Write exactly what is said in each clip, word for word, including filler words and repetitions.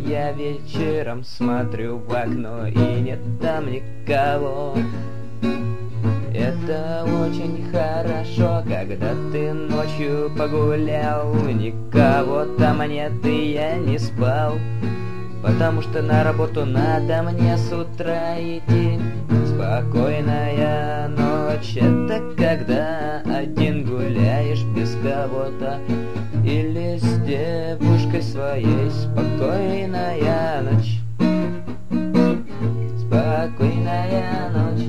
я вечером смотрю в окно, и нет там никого. Это очень хорошо, когда ты ночью погулял, никого там нет, и я не спал, потому что на работу надо мне с утра идти. Спокойная ночь — это когда один гуляешь без кого-то или с девушкой своей. Спокойная ночь, спокойная ночь.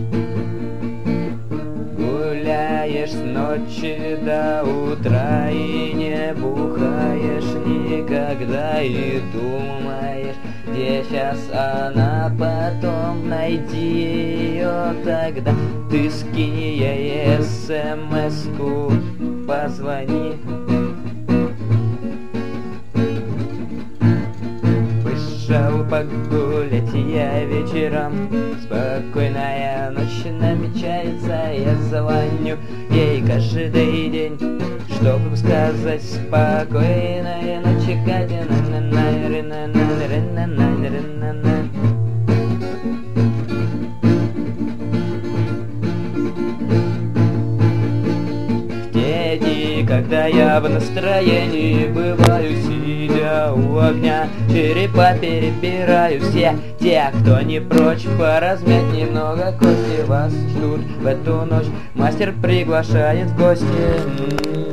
Гуляешь с ночи до утра и не бухаешь никогда, и думаешь, где сейчас она, потом найди ее тогда. Ты скинь ей смс-ку, позвони. Вышел погулять я вечером, спокойная ночь намечается, я звоню ей каждый день, чтобы сказать спокойной ночи, Катя. В те дни, когда я в настроении бываю, сидя у огня, черепа перебираю все те, кто не прочь поразмять немного кости. Вас ждут в эту ночь, мастер приглашает в гости.